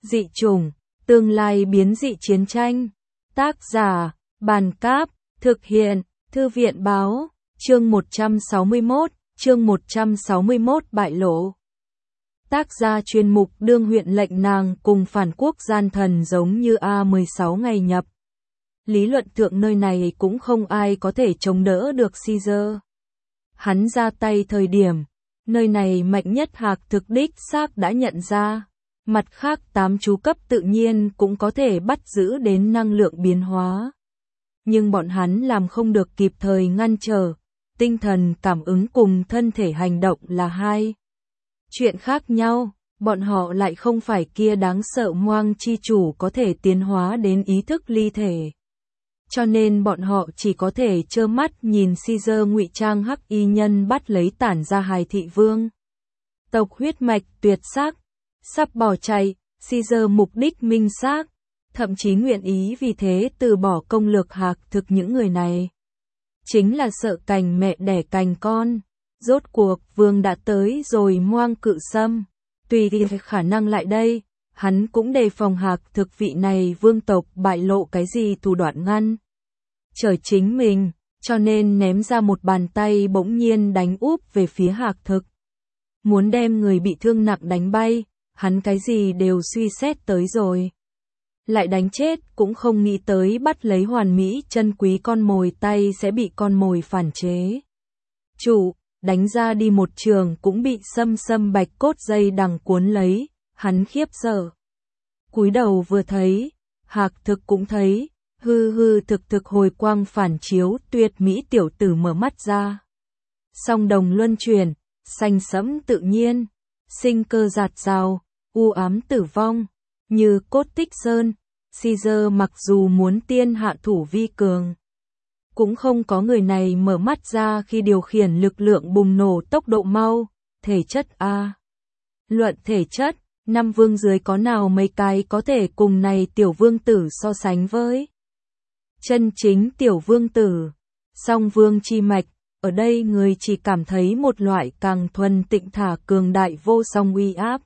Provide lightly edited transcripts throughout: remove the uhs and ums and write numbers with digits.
Dị chủng, tương lai biến dị chiến tranh. Tác giả, Bàn Cáp, thực hiện, Thư viện Báo, chương 161 bại lộ. Tác gia chuyên mục đương huyện lệnh nàng cùng phản quốc gian thần giống như A16 ngày nhập. Lý luận thượng nơi này cũng không ai có thể chống đỡ được Caesar. Hắn ra tay thời điểm, nơi này mạnh nhất Hạc thực đích xác đã nhận ra. Mặt khác 8 chú cấp tự nhiên cũng có thể bắt giữ đến năng lượng biến hóa. Nhưng bọn hắn làm không được kịp thời ngăn trở, tinh thần cảm ứng cùng thân thể hành động là hai chuyện khác nhau, bọn họ lại không phải kia đáng sợ Moang chi chủ có thể tiến hóa đến ý thức ly thể. Cho nên bọn họ chỉ có thể trơ mắt nhìn Caesar ngụy trang hắc y nhân bắt lấy tản ra hài thị vương. Tộc huyết mạch tuyệt sắc, sắp bỏ chạy, Caesar mục đích minh xác, thậm chí nguyện ý vì thế từ bỏ công lược Hạc thực những người này. Chính là sợ cành mẹ đẻ cành con. Rốt cuộc vương đã tới rồi Moang cự xâm. Tùy khả năng lại đây, hắn cũng đề phòng Hạc thực vị này vương tộc bại lộ cái gì thủ đoạn ngăn trời chính mình, cho nên ném ra một bàn tay bỗng nhiên đánh úp về phía Hạc thực. Muốn đem người bị thương nặng đánh bay, hắn cái gì đều suy xét tới rồi. Lại đánh chết cũng không nghĩ tới bắt lấy hoàn mỹ chân quý con mồi tay sẽ bị con mồi phản chế. Chủ, đánh ra đi một trường cũng bị xâm bạch cốt dây đằng cuốn lấy, hắn khiếp sợ. Cúi đầu vừa thấy, Hạc thực cũng thấy, thực hồi quang phản chiếu tuyệt mỹ tiểu tử mở mắt ra. Song đồng luân chuyển, xanh sẫm tự nhiên, sinh cơ giạt rào, u ám tử vong, như cốt tích sơn. Caesar mặc dù muốn tiên hạ thủ vi cường, cũng không có người này mở mắt ra khi điều khiển lực lượng bùng nổ tốc độ mau, thể chất A. Luận thể chất, 5 vương dưới có nào mấy cái có thể cùng này tiểu vương tử so sánh với. Chân chính tiểu vương tử, song vương chi mạch, ở đây người chỉ cảm thấy một loại càng thuần tịnh thả cường đại vô song uy áp.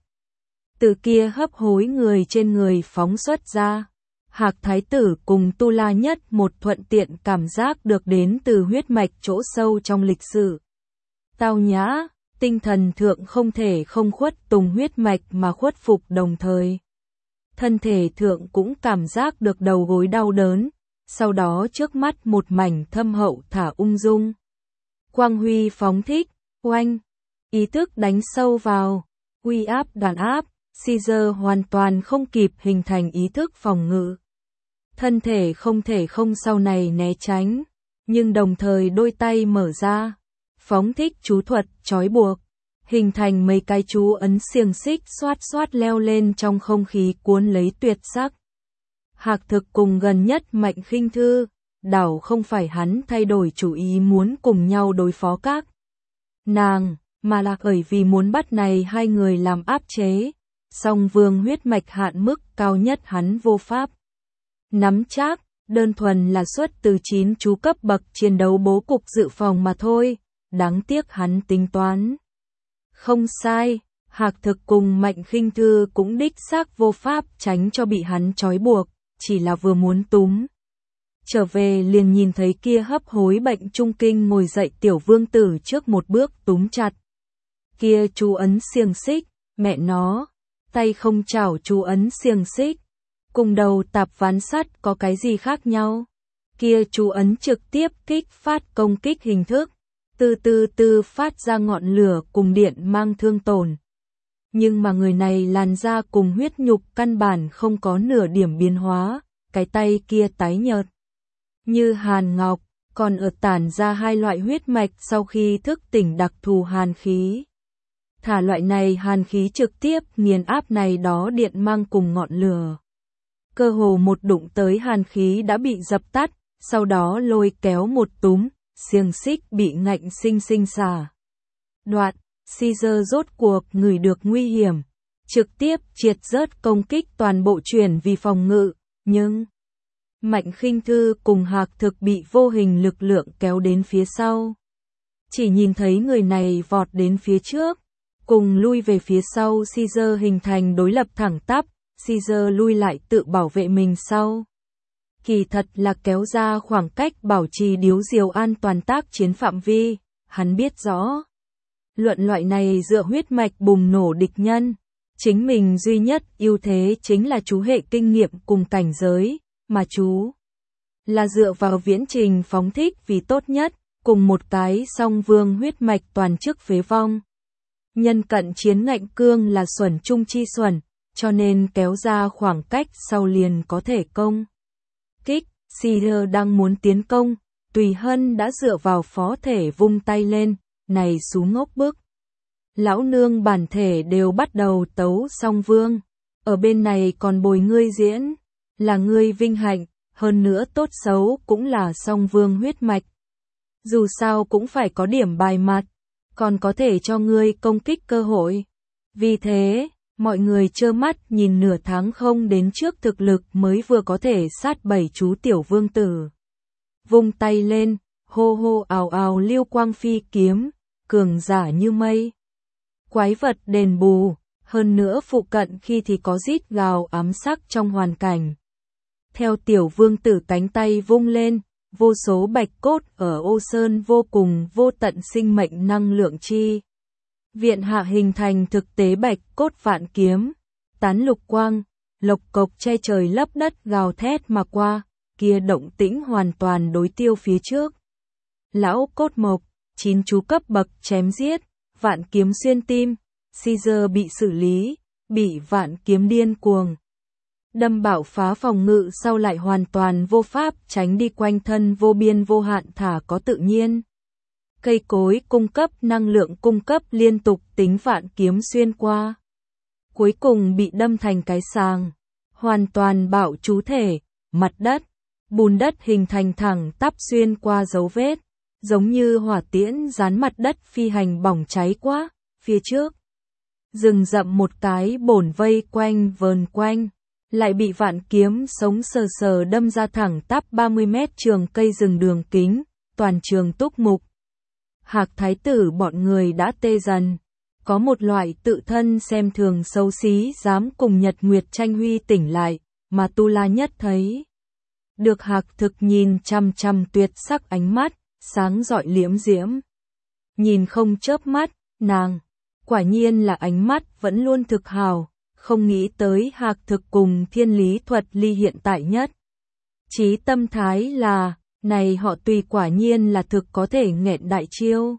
Từ kia hấp hối người trên người phóng xuất ra. Hạc thái tử cùng Tu La nhất một thuận tiện cảm giác được đến từ huyết mạch chỗ sâu trong lịch sử. Tao nhã, tinh thần thượng không thể không khuất tùng huyết mạch mà khuất phục đồng thời. Thân thể thượng cũng cảm giác được đầu gối đau đớn, sau đó trước mắt một mảnh thâm hậu thả ung dung. Quang huy phóng thích, oanh, ý thức đánh sâu vào, uy áp đàn áp. Caesar hoàn toàn không kịp hình thành ý thức phòng ngự. Thân thể không thể không sau này né tránh, nhưng đồng thời đôi tay mở ra, phóng thích chú thuật trói buộc, hình thành mấy cái chú ấn xiềng xích xoát leo lên trong không khí cuốn lấy tuyệt sắc. Hạc thực cùng gần nhất Mạnh Khinh Thư, đảo không phải hắn thay đổi chủ ý muốn cùng nhau đối phó các nàng, mà là bởi vì muốn bắt này hai người làm áp chế. Song vương huyết mạch hạn mức cao nhất hắn vô pháp nắm chắc, đơn thuần là xuất từ 9 chú cấp bậc chiến đấu bố cục dự phòng mà thôi, đáng tiếc hắn tính toán. Không sai, Hạc thực cùng Mạnh Khinh Thư cũng đích xác vô pháp tránh cho bị hắn trói buộc, chỉ là vừa muốn túm. Trở về liền nhìn thấy kia hấp hối bệnh trung kinh ngồi dậy tiểu vương tử trước một bước túm chặt. Kia chú ấn xiềng xích, mẹ nó. Tay không chảo chú ấn xiềng xích, cùng đầu tạp ván sắt có cái gì khác nhau. Kia chú ấn trực tiếp kích phát công kích hình thức, từ phát ra ngọn lửa cùng điện mang thương tổn. Nhưng mà người này làn da cùng huyết nhục căn bản không có nửa điểm biến hóa, cái tay kia tái nhợt như hàn ngọc, còn ở tản ra hai loại huyết mạch sau khi thức tỉnh đặc thù hàn khí. Thả loại này hàn khí trực tiếp nghiền áp này đó điện mang cùng ngọn lửa. Cơ hồ một đụng tới hàn khí đã bị dập tắt, sau đó lôi kéo một túm, xiềng xích bị ngạnh sinh xả đoạn. Caesar rốt cuộc ngửi được nguy hiểm, trực tiếp triệt rớt công kích toàn bộ chuyển vì phòng ngự, nhưng Mạnh Khinh Thư cùng Hạc thực bị vô hình lực lượng kéo đến phía sau. Chỉ nhìn thấy người này vọt đến phía trước, cùng lui về phía sau Caesar hình thành đối lập thẳng tắp, Caesar lui lại tự bảo vệ mình sau. Kỳ thật là kéo ra khoảng cách bảo trì điếu diều an toàn tác chiến phạm vi, hắn biết rõ. Luận loại này dựa huyết mạch bùng nổ địch nhân. Chính mình duy nhất ưu thế chính là chú hệ kinh nghiệm cùng cảnh giới, mà chú là dựa vào viễn trình phóng thích vì tốt nhất, cùng một cái song vương huyết mạch toàn chức phế vong. Nhân cận chiến ngạnh cương là xuẩn trung chi xuẩn, cho nên kéo ra khoảng cách sau liền có thể công kích. Caesar đang muốn tiến công, Tùy Hân đã dựa vào phó thể vung tay lên, này xú ngốc bức. Lão nương bản thể đều bắt đầu tấu song vương, ở bên này còn bồi ngươi diễn, là ngươi vinh hạnh, hơn nữa tốt xấu cũng là song vương huyết mạch. Dù sao cũng phải có điểm bài mặt, còn có thể cho ngươi công kích cơ hội. Vì thế, mọi người trơ mắt nhìn nửa tháng không đến trước thực lực mới vừa có thể sát 7 chú tiểu vương tử. Vung tay lên, hô hô ào ào lưu quang phi kiếm, cường giả như mây. Quái vật đền bù, hơn nữa phụ cận khi thì có rít gào ám sắc trong hoàn cảnh. Theo tiểu vương tử cánh tay vung lên, vô số bạch cốt ở ô sơn vô cùng vô tận sinh mệnh năng lượng chi. Viện hạ hình thành thực tế bạch cốt vạn kiếm, tán lục quang, lộc cộc che trời lấp đất gào thét mà qua, kia động tĩnh hoàn toàn đối tiêu phía trước. Lão cốt mộc, 9 chú cấp bậc chém giết, vạn kiếm xuyên tim, Caesar bị xử lý, bị vạn kiếm điên cuồng. Đâm bạo phá phòng ngự sau lại hoàn toàn vô pháp tránh đi quanh thân vô biên vô hạn thả có tự nhiên. Cây cối cung cấp năng lượng cung cấp liên tục tính vạn kiếm xuyên qua. Cuối cùng bị đâm thành cái sàng. Hoàn toàn bạo chú thể, mặt đất, bùn đất hình thành thẳng tắp xuyên qua dấu vết. Giống như hỏa tiễn dán mặt đất phi hành bỏng cháy quá, phía trước. Rừng rậm một cái bổn vây quanh vờn quanh. Lại bị vạn kiếm sống sờ sờ đâm ra thẳng tắp 30 mét trường cây rừng đường kính, toàn trường túc mục. Hạc thái tử bọn người đã tê dần, có một loại tự thân xem thường xấu xí dám cùng Nhật Nguyệt tranh huy tỉnh lại, mà Tu La nhất thấy. Được Hạc thực nhìn chăm chăm tuyệt sắc ánh mắt, sáng rọi liễm diễm. Nhìn không chớp mắt, nàng, quả nhiên là ánh mắt vẫn luôn thực hào. Không nghĩ tới Hạc thực cùng Thiên Lý Thuật Ly hiện tại nhất. Chí tâm thái là, này họ Tùy quả nhiên là thực có thể nghẹn đại chiêu.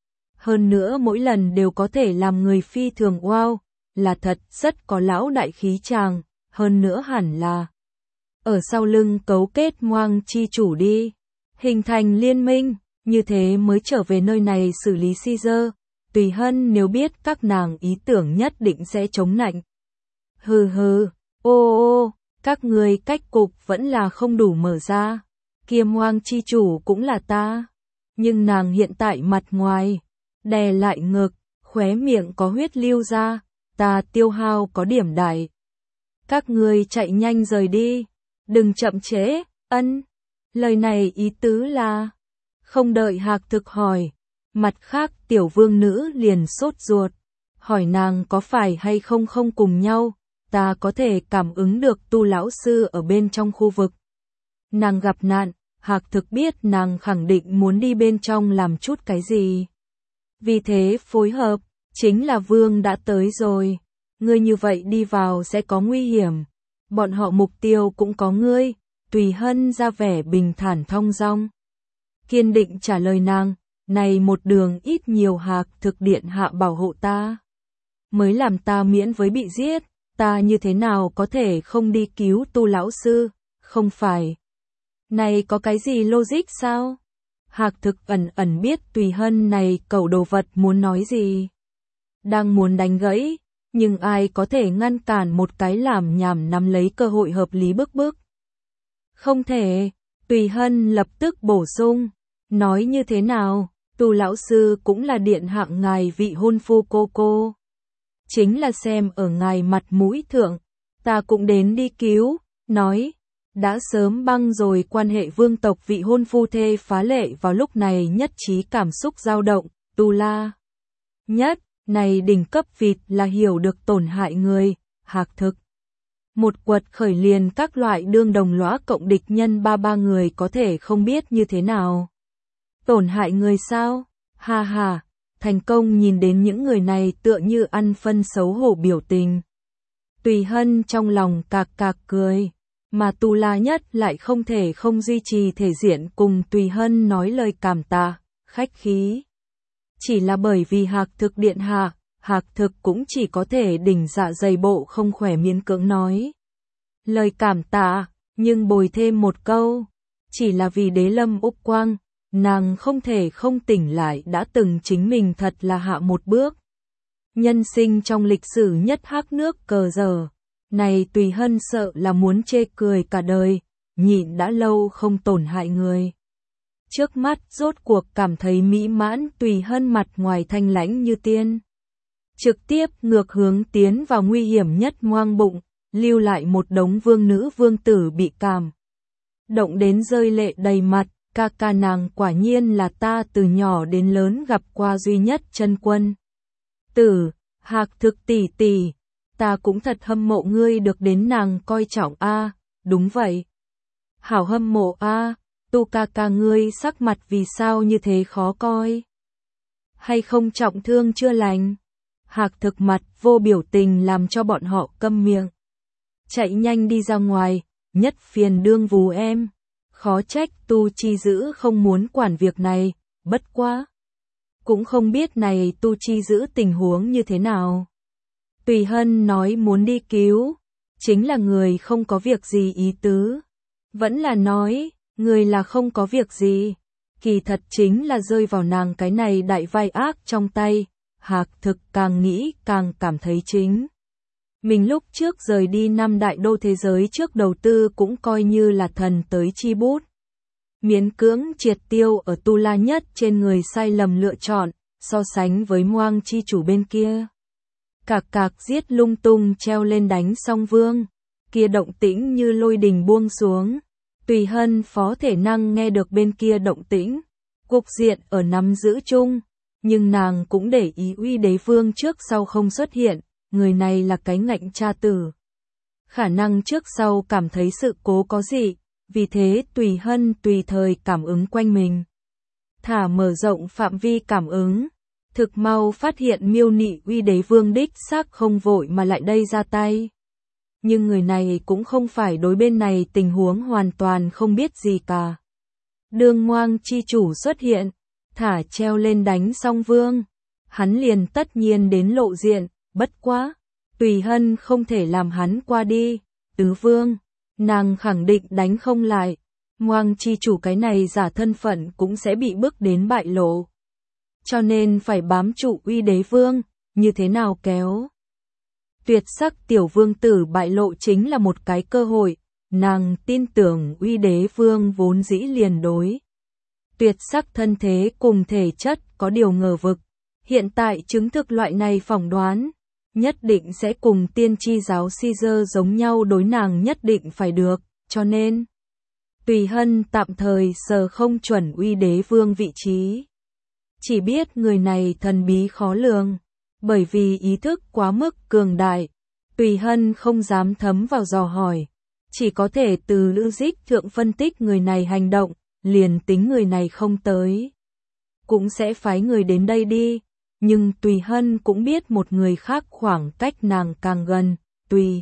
Hơn nữa mỗi lần đều có thể làm người phi thường wow, là thật rất có lão đại khí chàng, hơn nữa hẳn là ở sau lưng cấu kết Ngoang chi chủ đi, hình thành liên minh, như thế mới trở về nơi này xử lý Caesar. Tùy Hân nếu biết các nàng ý tưởng nhất định sẽ chống nạnh. Hừ hừ, ô, các người cách cục vẫn là không đủ mở ra. Kiêm Ngoang chi chủ cũng là ta. Nhưng nàng hiện tại mặt ngoài, đè lại ngực, khóe miệng có huyết lưu ra, ta tiêu hao có điểm đại. Các người chạy nhanh rời đi, đừng chậm trễ, ân. Lời này ý tứ là, không đợi Hạc thực hỏi, mặt khác tiểu vương nữ liền sốt ruột, hỏi nàng có phải hay không không cùng nhau. Ta có thể cảm ứng được Tu lão sư ở bên trong khu vực. Nàng gặp nạn, Hạc thực biết nàng khẳng định muốn đi bên trong làm chút cái gì. Vì thế phối hợp, chính là vương đã tới rồi. Ngươi như vậy đi vào sẽ có nguy hiểm. Bọn họ mục tiêu cũng có ngươi. Tùy Hân ra vẻ bình thản thong dong. Kiên định trả lời nàng, này một đường ít nhiều Hạc thực điện hạ bảo hộ ta. Mới làm ta miễn với bị giết. Ta như thế nào có thể không đi cứu Tu lão sư, không phải. Này có cái gì logic sao? Hạc thực ẩn biết Tùy Hân này cẩu đồ vật muốn nói gì. Đang muốn đánh gãy, nhưng ai có thể ngăn cản một cái làm nhảm nắm lấy cơ hội hợp lý bức. Không thể, Tùy Hân lập tức bổ sung, nói như thế nào, Tu lão sư cũng là điện hạng ngài vị hôn phu cô. Chính là xem ở ngài mặt mũi thượng, ta cũng đến đi cứu, nói, đã sớm băng rồi quan hệ vương tộc vị hôn phu thê phá lệ vào lúc này nhất trí cảm xúc dao động, Tu La. Nhất, này đỉnh cấp vịt là hiểu được tổn hại người, Hạc thực. Một quật khởi liền các loại đương đồng lõa cộng địch nhân ba người có thể không biết như thế nào. Tổn hại người sao? Ha ha, thành công nhìn đến những người này tựa như ăn phân xấu hổ biểu tình. Tùy Hân trong lòng cạc cạc cười, mà Tu La Nhất lại không thể không duy trì thể diện cùng Tùy Hân nói lời cảm tạ, khách khí. Chỉ là bởi vì Hạc Thực điện hạ, Hạc Thực cũng chỉ có thể đỉnh dạ dày bộ không khỏe miễn cưỡng nói lời cảm tạ, nhưng bồi thêm một câu, chỉ là vì Đế Lâm Úc Quang, nàng không thể không tỉnh lại đã từng chính mình thật là hạ một bước. Nhân sinh trong lịch sử nhất hắc nước cờ giờ, này Tùy Hân sợ là muốn chê cười cả đời, nhịn đã lâu không tổn hại người. Trước mắt rốt cuộc cảm thấy mỹ mãn, Tùy Hân mặt ngoài thanh lãnh như tiên. Trực tiếp ngược hướng tiến vào nguy hiểm nhất ngoang bụng, lưu lại một đống vương nữ vương tử bị cảm động đến rơi lệ đầy mặt. Ca nàng quả nhiên là ta từ nhỏ đến lớn gặp qua duy nhất chân quân tử, Hạc Thực tỷ tỷ, ta cũng thật hâm mộ ngươi được đến nàng coi trọng a. Đúng vậy, hảo hâm mộ a. Tu ca ngươi sắc mặt vì sao như thế khó coi? Hay không trọng thương chưa lành? Hạc Thực mặt vô biểu tình làm cho bọn họ câm miệng. Chạy nhanh đi ra ngoài, nhất phiền đương vú em. Khó trách Tu Chi Dữ không muốn quản việc này, bất quá. Cũng không biết này Tu Chi Dữ tình huống như thế nào. Tùy Hân nói muốn đi cứu, chính là người không có việc gì ý tứ. Vẫn là nói, người là không có việc gì. Kỳ thật chính là rơi vào nàng cái này đại vai ác trong tay. Hạc Thực càng nghĩ càng cảm thấy chính. Mình lúc trước rời đi 5 đại đô thế giới trước đầu tư cũng coi như là thần tới chi bút. Miễn cưỡng triệt tiêu ở Tu La Nhất trên người sai lầm lựa chọn, so sánh với Moang chi chủ bên kia. Cạc giết lung tung treo lên đánh Song Vương, kia động tĩnh như lôi đình buông xuống. Tùy Hân phó thể năng nghe được bên kia động tĩnh, cục diện ở nắm giữ chung, nhưng nàng cũng để ý Uy Đế Vương trước sau không xuất hiện, người này là cái ngạnh cha tử. Khả năng trước sau cảm thấy sự cố có gì, vì thế Tùy Hân tùy thời cảm ứng quanh mình. Thả mở rộng phạm vi cảm ứng, thực mau phát hiện miêu nị Uy Đế Vương đích xác không vội mà lại đây ra tay. Nhưng người này cũng không phải đối bên này tình huống hoàn toàn không biết gì cả. Đường Moang chi chủ xuất hiện, thả treo lên đánh Song Vương, hắn liền tất nhiên đến lộ diện, bất quá, Tùy Hân không thể làm hắn qua đi. Tứ Vương, nàng khẳng định đánh không lại, Moang chi chủ cái này giả thân phận cũng sẽ bị bức đến bại lộ. Cho nên phải bám trụ Uy Đế Vương, như thế nào kéo. Tuyệt sắc tiểu vương tử bại lộ chính là một cái cơ hội, nàng tin tưởng Uy Đế Vương vốn dĩ liền đối. Tuyệt sắc thân thế cùng thể chất có điều ngờ vực, hiện tại chứng thực loại này phỏng đoán, nhất định sẽ cùng tiên tri giáo Caesar giống nhau đối nàng nhất định phải được, cho nên Tùy Hân tạm thời sờ không chuẩn Uy Đế Vương vị trí. Chỉ biết người này thần bí khó lường, bởi vì ý thức quá mức cường đại, Tùy Hân không dám thấm vào dò hỏi, chỉ có thể từ logic thượng phân tích người này hành động, liền tính người này không tới, cũng sẽ phái người đến đây đi, nhưng Tùy Hân cũng biết một người khác khoảng cách nàng càng gần, Tùy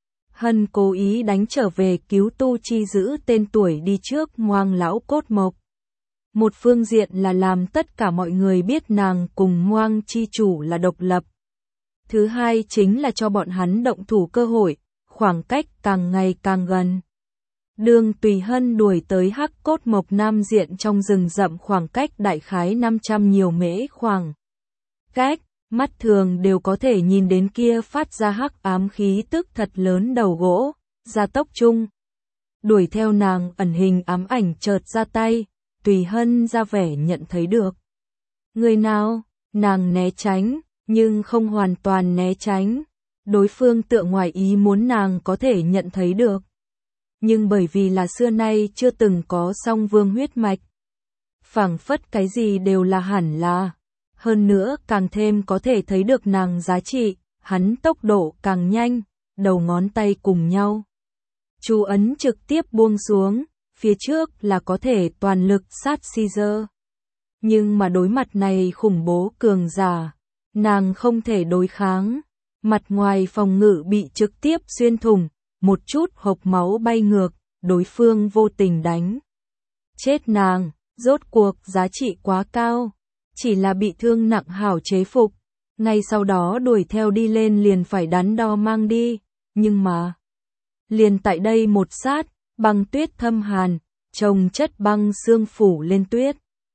Hân cố ý đánh trở về cứu Tu Chi Dữ tên tuổi đi trước Moang lão cốt mộc. Một phương diện là làm tất cả mọi người biết nàng cùng Moang chi chủ là độc lập. Thứ hai chính là cho bọn hắn động thủ cơ hội, khoảng cách càng ngày càng gần. Đường Tùy Hân đuổi tới Hắc Cốt Mộc Nam diện trong rừng rậm khoảng cách đại khái 500 nhiều mễ khoảng cách, mắt thường đều có thể nhìn đến kia phát ra hắc ám khí tức thật lớn đầu gỗ, gia tốc chung. Đuổi theo nàng ẩn hình ám ảnh chợt ra tay, Tùy Hân ra vẻ nhận thấy được. Người nào, nàng né tránh, nhưng không hoàn toàn né tránh. Đối phương tựa ngoài ý muốn nàng có thể nhận thấy được. Nhưng bởi vì là xưa nay chưa từng có Song Vương huyết mạch. Phảng phất cái gì đều là hẳn là. Hơn nữa càng thêm có thể thấy được nàng giá trị, hắn tốc độ càng nhanh, đầu ngón tay cùng nhau. Chú ấn trực tiếp buông xuống, phía trước là có thể toàn lực sát Caesar. Nhưng mà đối mặt này khủng bố cường giả, nàng không thể đối kháng. Mặt ngoài phòng ngự bị trực tiếp xuyên thủng, một chút hộc máu bay ngược, đối phương vô tình đánh chết nàng, rốt cuộc giá trị quá cao, chỉ là bị thương nặng hảo chế phục, ngay sau đó đuổi theo đi lên liền phải đắn đo mang đi, nhưng mà liền tại đây một sát, băng tuyết thâm hàn, chồng chất băng sương phủ lên tuyết.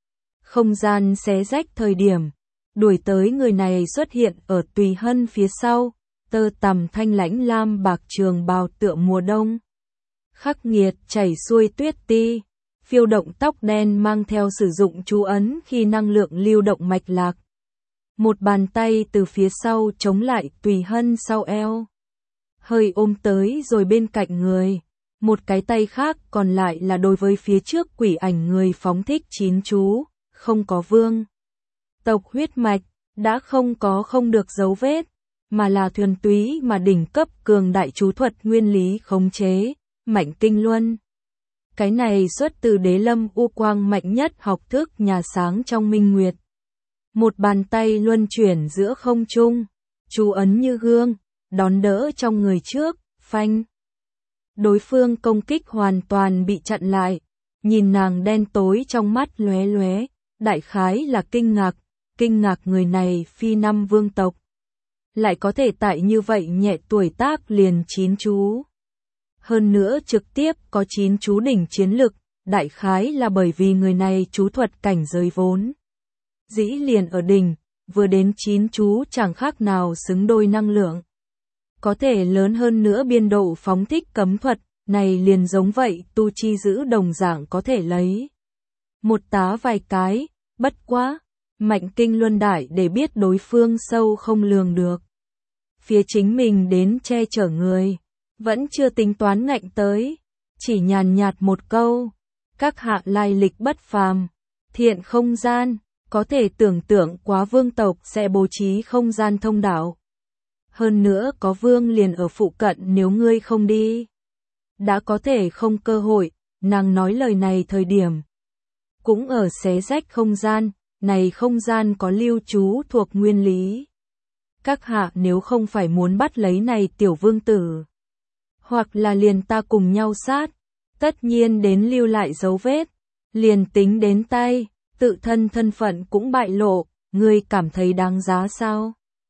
Không gian xé rách thời điểm, đuổi tới người này xuất hiện ở Tùy Hân phía sau, tơ tằm thanh lãnh lam bạc trường bào tựa mùa đông. Khắc nghiệt chảy xuôi tuyết ti, phiêu động tóc đen mang theo sử dụng chú ấn khi năng lượng lưu động mạch lạc. Một bàn tay từ phía sau chống lại Tùy Hân sau eo, hơi ôm tới rồi bên cạnh người. Một cái tay khác còn lại là đối với phía trước quỷ ảnh người phóng thích 9 chú, không có vương tộc huyết mạch, đã không được dấu vết, mà là thuần túy mà đỉnh cấp cường đại chú thuật nguyên lý khống chế, Mạnh Kinh Luân. Cái này xuất từ Đế Lâm U Quang mạnh nhất học thức nhà sáng trong Minh Nguyệt. Một bàn tay luân chuyển giữa không trung, chú ấn như gương, đón đỡ trong người trước, phanh. Đối phương công kích hoàn toàn bị chặn lại, nhìn nàng đen tối trong mắt lóe lóe, đại khái là kinh ngạc người này phi năm vương tộc. Lại có thể tại như vậy nhẹ tuổi tác liền 9 chú. Hơn nữa trực tiếp có 9 chú đỉnh chiến lực, đại khái là bởi vì người này chú thuật cảnh giới vốn dĩ liền ở đỉnh, vừa đến 9 chú chẳng khác nào xứng đôi năng lượng. Có thể lớn hơn nữa biên độ phóng thích cấm thuật, này liền giống vậy tu chi giữ đồng dạng có thể lấy một tá vài cái, bất quá, Mạnh Kinh Luân đại để biết đối phương sâu không lường được. Phía chính mình đến che chở người, vẫn chưa tính toán ngạnh tới, chỉ nhàn nhạt một câu, các hạ lai lịch bất phàm, thiện không gian, có thể tưởng tượng quá vương tộc sẽ bố trí không gian thông đạo. Hơn nữa có vương liền ở phụ cận nếu ngươi không đi. Đã có thể không cơ hội, nàng nói lời này thời điểm. Cũng ở xé rách không gian, này không gian có lưu trú thuộc nguyên lý. Các hạ nếu không phải muốn bắt lấy này tiểu vương tử, hoặc là liền ta cùng nhau sát, tất nhiên đến lưu lại dấu vết, liền tính đến tay, tự thân thân phận cũng bại lộ, ngươi cảm thấy đáng giá sao?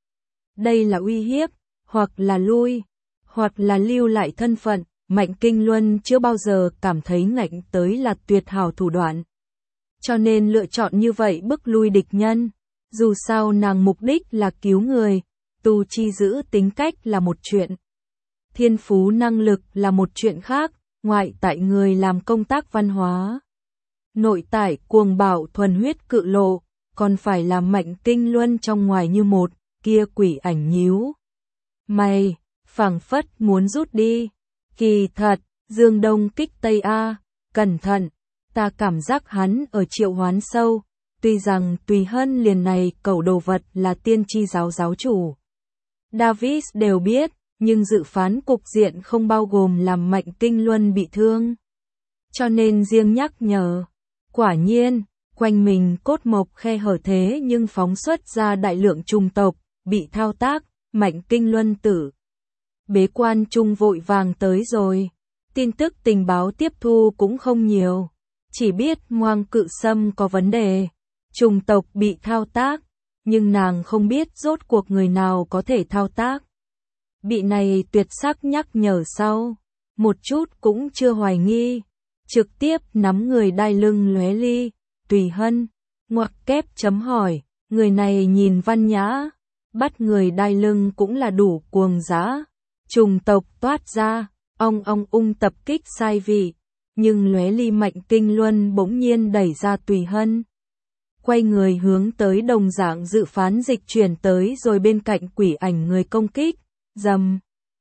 Đây là uy hiếp, hoặc là lui, hoặc là lưu lại thân phận, Mạnh Kinh Luân chưa bao giờ cảm thấy ngạnh tới là tuyệt hảo thủ đoạn. Cho nên lựa chọn như vậy bức lui địch nhân, dù sao nàng mục đích là cứu người, tu chi giữ tính cách là một chuyện. Thiên phú năng lực là một chuyện khác, ngoại tại người làm công tác văn hóa. Nội tại cuồng bạo thuần huyết cự lộ, còn phải là Mạnh Kinh Luân trong ngoài như một, kia quỷ ảnh nhíu mày, phảng phất muốn rút đi. Kỳ thật, Dương Đông kích Tây A, cẩn thận, ta cảm giác hắn ở triệu hoán sâu, tuy rằng Tùy Hân liền này cẩu đồ vật là tiên tri giáo giáo chủ. Davis đều biết, nhưng dự phán cục diện không bao gồm làm Mạnh Kinh Luân bị thương. Cho nên riêng nhắc nhở, quả nhiên, quanh mình cốt mộc khe hở thế nhưng phóng xuất ra đại lượng trùng tộc, bị thao tác, Mạnh Kinh Luân tử. Bế quan trung vội vàng tới rồi, tin tức tình báo tiếp thu cũng không nhiều, chỉ biết Ngoang Cự Sâm có vấn đề, trùng tộc bị thao tác, nhưng nàng không biết rốt cuộc người nào có thể thao tác. Bị này tuyệt sắc nhắc nhở sau, một chút cũng chưa hoài nghi, trực tiếp nắm người đai lưng lóe ly, Tùy Hân, ngoặc kép chấm hỏi, người này nhìn văn nhã, bắt người đai lưng cũng là đủ cuồng dã. Trùng tộc toát ra, ong ung tập kích sai vị, nhưng lóe ly Mạnh Kinh Luân bỗng nhiên đẩy ra Tùy Hân. Quay người hướng tới đồng dạng dự phán dịch chuyển tới rồi bên cạnh quỷ ảnh người công kích, dầm.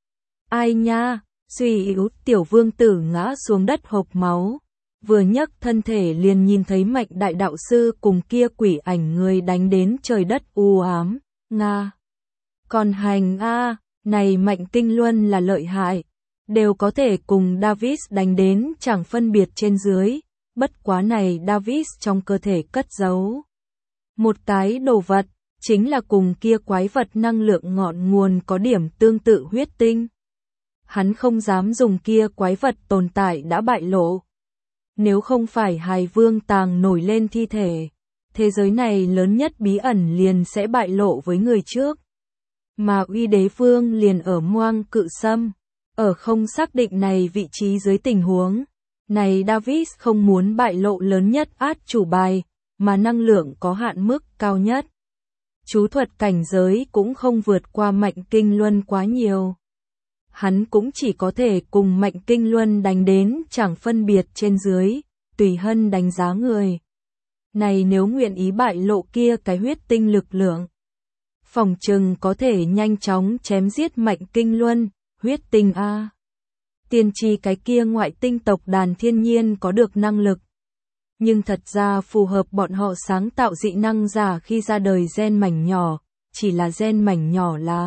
Ai nha, suy yếu tiểu vương tử ngã xuống đất hộc máu, vừa nhấc thân thể liền nhìn thấy Mạnh đại đạo sư cùng kia quỷ ảnh người đánh đến trời đất u ám, nga. Còn hành a, Này Mạnh Kinh Luân là lợi hại, đều có thể cùng Davis đánh đến chẳng phân biệt trên dưới, bất quá này Davis trong cơ thể cất giấu một cái đồ vật, chính là cùng kia quái vật năng lượng ngọn nguồn có điểm tương tự huyết tinh. Hắn không dám dùng kia quái vật tồn tại đã bại lộ. Nếu không phải Hài Vương tàng nổi lên thi thể, thế giới này lớn nhất bí ẩn liền sẽ bại lộ với người trước. Mà Uy Đế Vương liền ở Moang Cự Sâm, ở không xác định này vị trí dưới tình huống. Này Davis không muốn bại lộ lớn nhất át chủ bài, mà năng lượng có hạn mức cao nhất. Chú thuật cảnh giới cũng không vượt qua Mạnh Kinh Luân quá nhiều. Hắn cũng chỉ có thể cùng Mạnh Kinh Luân đánh đến chẳng phân biệt trên dưới, tùy hân đánh giá người. Này nếu nguyện ý bại lộ kia cái huyết tinh lực lượng, phỏng chừng có thể nhanh chóng chém giết Mạnh Kinh Luân, huyết tinh a. Tiên tri cái kia ngoại tinh tộc đàn thiên nhiên có được năng lực. Nhưng thật ra phù hợp bọn họ sáng tạo dị năng giả khi ra đời gen mảnh nhỏ, chỉ là gen mảnh nhỏ là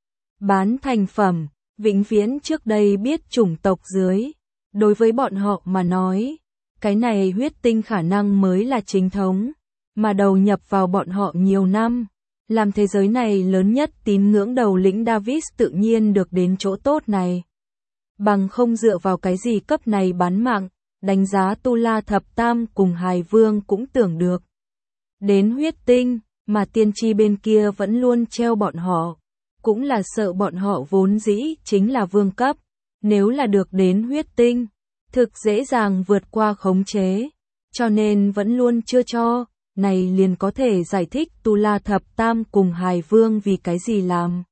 bán thành phẩm, vĩnh viễn trước đây biết chủng tộc dưới. Đối với bọn họ mà nói, cái này huyết tinh khả năng mới là chính thống, mà đầu nhập vào bọn họ nhiều năm. Làm thế giới này lớn nhất tín ngưỡng đầu lĩnh Davis tự nhiên được đến chỗ tốt này. Bằng không dựa vào cái gì cấp này bán mạng, đánh giá Tu La Thập Tam cùng Hài Vương cũng tưởng được. Đến huyết tinh, mà tiên tri bên kia vẫn luôn treo bọn họ, cũng là sợ bọn họ vốn dĩ chính là vương cấp, nếu là được đến huyết tinh, thực dễ dàng vượt qua khống chế, cho nên vẫn luôn chưa cho, này liền có thể giải thích Tu La Thập Tam cùng Hài Vương vì cái gì làm.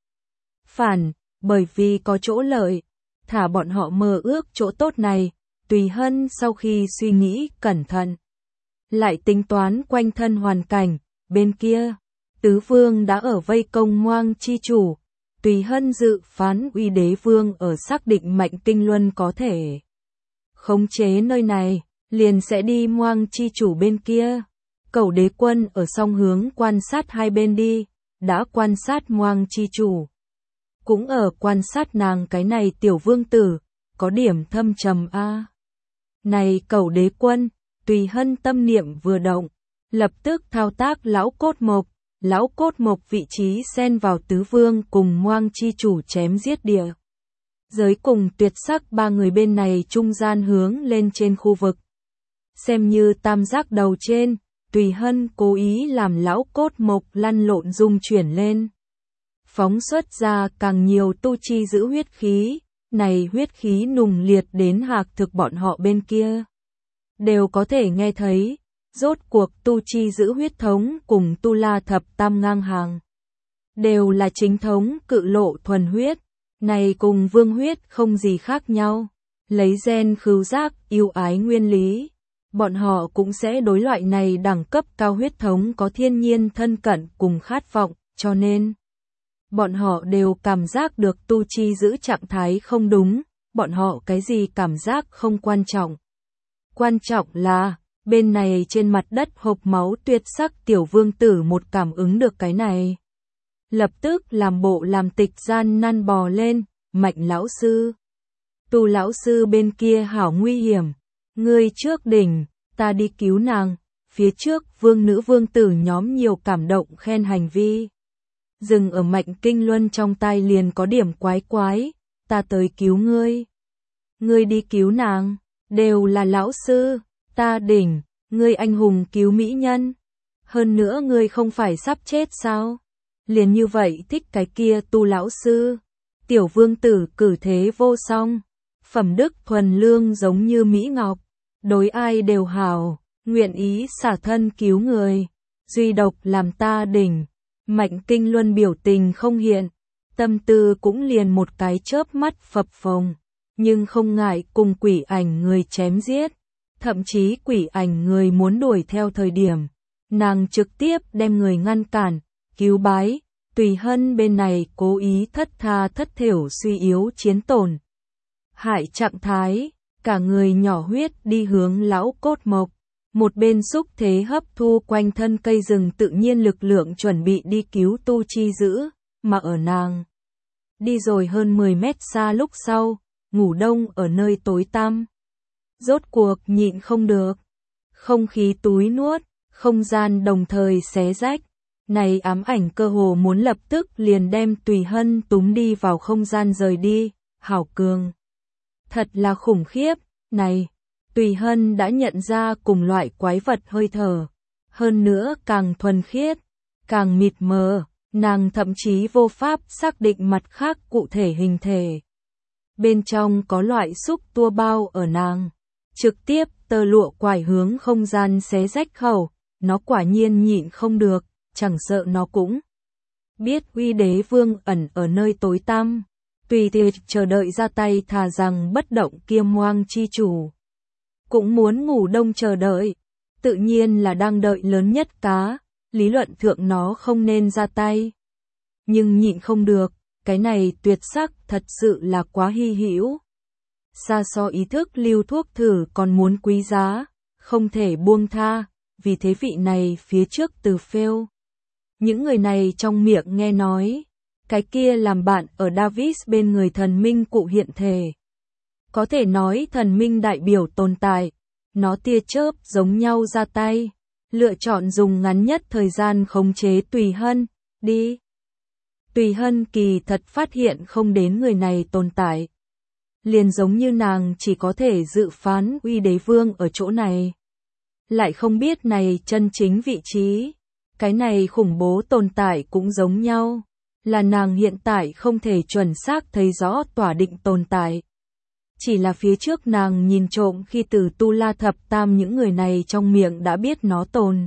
Phản, bởi vì có chỗ lợi, thả bọn họ mơ ước chỗ tốt này. Tùy hân sau khi suy nghĩ cẩn thận, lại tính toán quanh thân hoàn cảnh, bên kia, Tứ Vương đã ở vây công Moang chi chủ, Tùy hân dự phán Uy Đế Vương ở xác định Mạnh Kinh Luân có thể khống chế nơi này, liền sẽ đi Moang chi chủ bên kia. Cẩu Đế Quân ở song hướng quan sát hai bên đi, đã quan sát Moang chi chủ, cũng ở quan sát nàng cái này tiểu vương tử, có điểm thâm trầm a. Này Cẩu Đế Quân, Tùy hân tâm niệm vừa động, lập tức thao tác lão cốt mộc vị trí xen vào Tứ Vương cùng Moang chi chủ chém giết địa. Giới cùng tuyệt sắc ba người bên này trung gian hướng lên trên khu vực. Xem như tam giác đầu trên, Tùy hân cố ý làm lão cốt mộc lăn lộn dung chuyển lên. Phóng xuất ra càng nhiều tu chi giữ huyết khí. Này huyết khí nùng liệt đến hạc thực bọn họ bên kia. Đều có thể nghe thấy, rốt cuộc tu chi giữ huyết thống cùng Tu La Thập Tam ngang hàng. Đều là chính thống cự lộ thuần huyết, này cùng vương huyết không gì khác nhau. Lấy gen khứu giác yêu ái nguyên lý, bọn họ cũng sẽ đối loại này đẳng cấp cao huyết thống có thiên nhiên thân cận cùng khát vọng, cho nên bọn họ đều cảm giác được tu chi giữ trạng thái không đúng, bọn họ cái gì cảm giác không quan trọng. Quan trọng là, bên này trên mặt đất hộp máu tuyệt sắc tiểu vương tử một cảm ứng được cái này. Lập tức làm bộ làm tịch gian năn bò lên, Mạnh lão sư. Tu lão sư bên kia hảo nguy hiểm, ngươi trước đỉnh, ta đi cứu nàng, phía trước vương nữ vương tử nhóm nhiều cảm động khen hành vi. Dừng ở Mạnh Kinh Luân trong tay liền có điểm quái quái, ta tới cứu ngươi. Ngươi đi cứu nàng, đều là lão sư, ta đỉnh, ngươi anh hùng cứu mỹ nhân. Hơn nữa ngươi không phải sắp chết sao? Liền như vậy thích cái kia Tu lão sư. Tiểu vương tử cử thế vô song, phẩm đức thuần lương giống như mỹ ngọc, đối ai đều hảo, nguyện ý xả thân cứu người, duy độc làm ta đỉnh. Mạnh Kinh Luân biểu tình không hiện, tâm tư cũng liền một cái chớp mắt phập phồng, nhưng không ngại cùng quỷ ảnh người chém giết, thậm chí quỷ ảnh người muốn đuổi theo thời điểm, nàng trực tiếp đem người ngăn cản, cứu bái. Tùy hân bên này cố ý thất tha thất thểu suy yếu chiến tổn hại trạng thái, cả người nhỏ huyết đi hướng lão cốt mộc. Một bên xúc thế hấp thu quanh thân cây rừng tự nhiên lực lượng chuẩn bị đi cứu tu chi giữ, mà ở nàng Đi rồi hơn 10 mét xa lúc sau, ngủ đông ở nơi tối tăm. Rốt cuộc nhịn không được. Không khí túi nuốt, không gian đồng thời xé rách. Này ám ảnh cơ hồ muốn lập tức liền đem Tùy Hân túm đi vào không gian rời đi. Hảo cường. Thật là khủng khiếp. Này, Tùy Hân đã nhận ra cùng loại quái vật hơi thở. Hơn nữa càng thuần khiết, càng mịt mờ, nàng thậm chí vô pháp xác định mặt khác cụ thể hình thể. Bên trong có loại xúc tua bao ở nàng. Trực tiếp tơ lụa quải hướng không gian xé rách khẩu, nó quả nhiên nhịn không được, chẳng sợ nó cũng biết Uy Đế Vương ẩn ở nơi tối tăm, tùy tiệc chờ đợi ra tay thà rằng bất động Kiêm Hoang chi chủ. Cũng muốn ngủ đông chờ đợi, tự nhiên là đang đợi lớn nhất cá, lý luận thượng nó không nên ra tay. Nhưng nhịn không được, cái này tuyệt sắc thật sự là quá hy hữu. Xa so ý thức lưu thuốc thử còn muốn quý giá, không thể buông tha, vì thế vị này phía trước từ phêu. Những người này trong miệng nghe nói, cái kia làm bạn ở Davis bên người thần minh cụ hiện thể. Có thể nói thần minh đại biểu tồn tại, nó tia chớp giống nhau ra tay, lựa chọn dùng ngắn nhất thời gian khống chế Tùy Hân, đi. Tùy Hân kỳ thật phát hiện không đến người này tồn tại. Liền giống như nàng chỉ có thể dự phán Uy Đế Vương ở chỗ này. Lại không biết này chân chính vị trí. Cái này khủng bố tồn tại cũng giống nhau. Là nàng hiện tại không thể chuẩn xác thấy rõ tỏa định tồn tại. Chỉ là phía trước nàng nhìn trộm khi từ Tu La Thập Tam những người này trong miệng đã biết nó tồn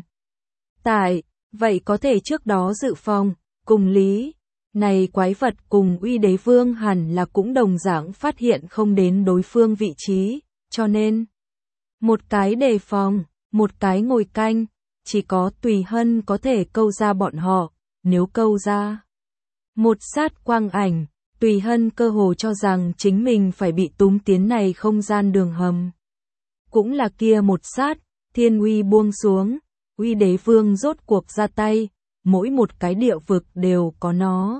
tại. Vậy có thể trước đó dự phòng, cùng lý. Này quái vật cùng Uy Đế Vương hẳn là cũng đồng dạng phát hiện không đến đối phương vị trí, cho nên một cái đề phòng, một cái ngồi canh, chỉ có Tùy Hân có thể câu ra bọn họ, nếu câu ra một sát quang ảnh, Tùy Hân cơ hồ cho rằng chính mình phải bị túm tiến này không gian đường hầm. Cũng là kia một sát, thiên uy buông xuống, Uy Đế Vương rốt cuộc ra tay. Mỗi một cái địa vực đều có nó.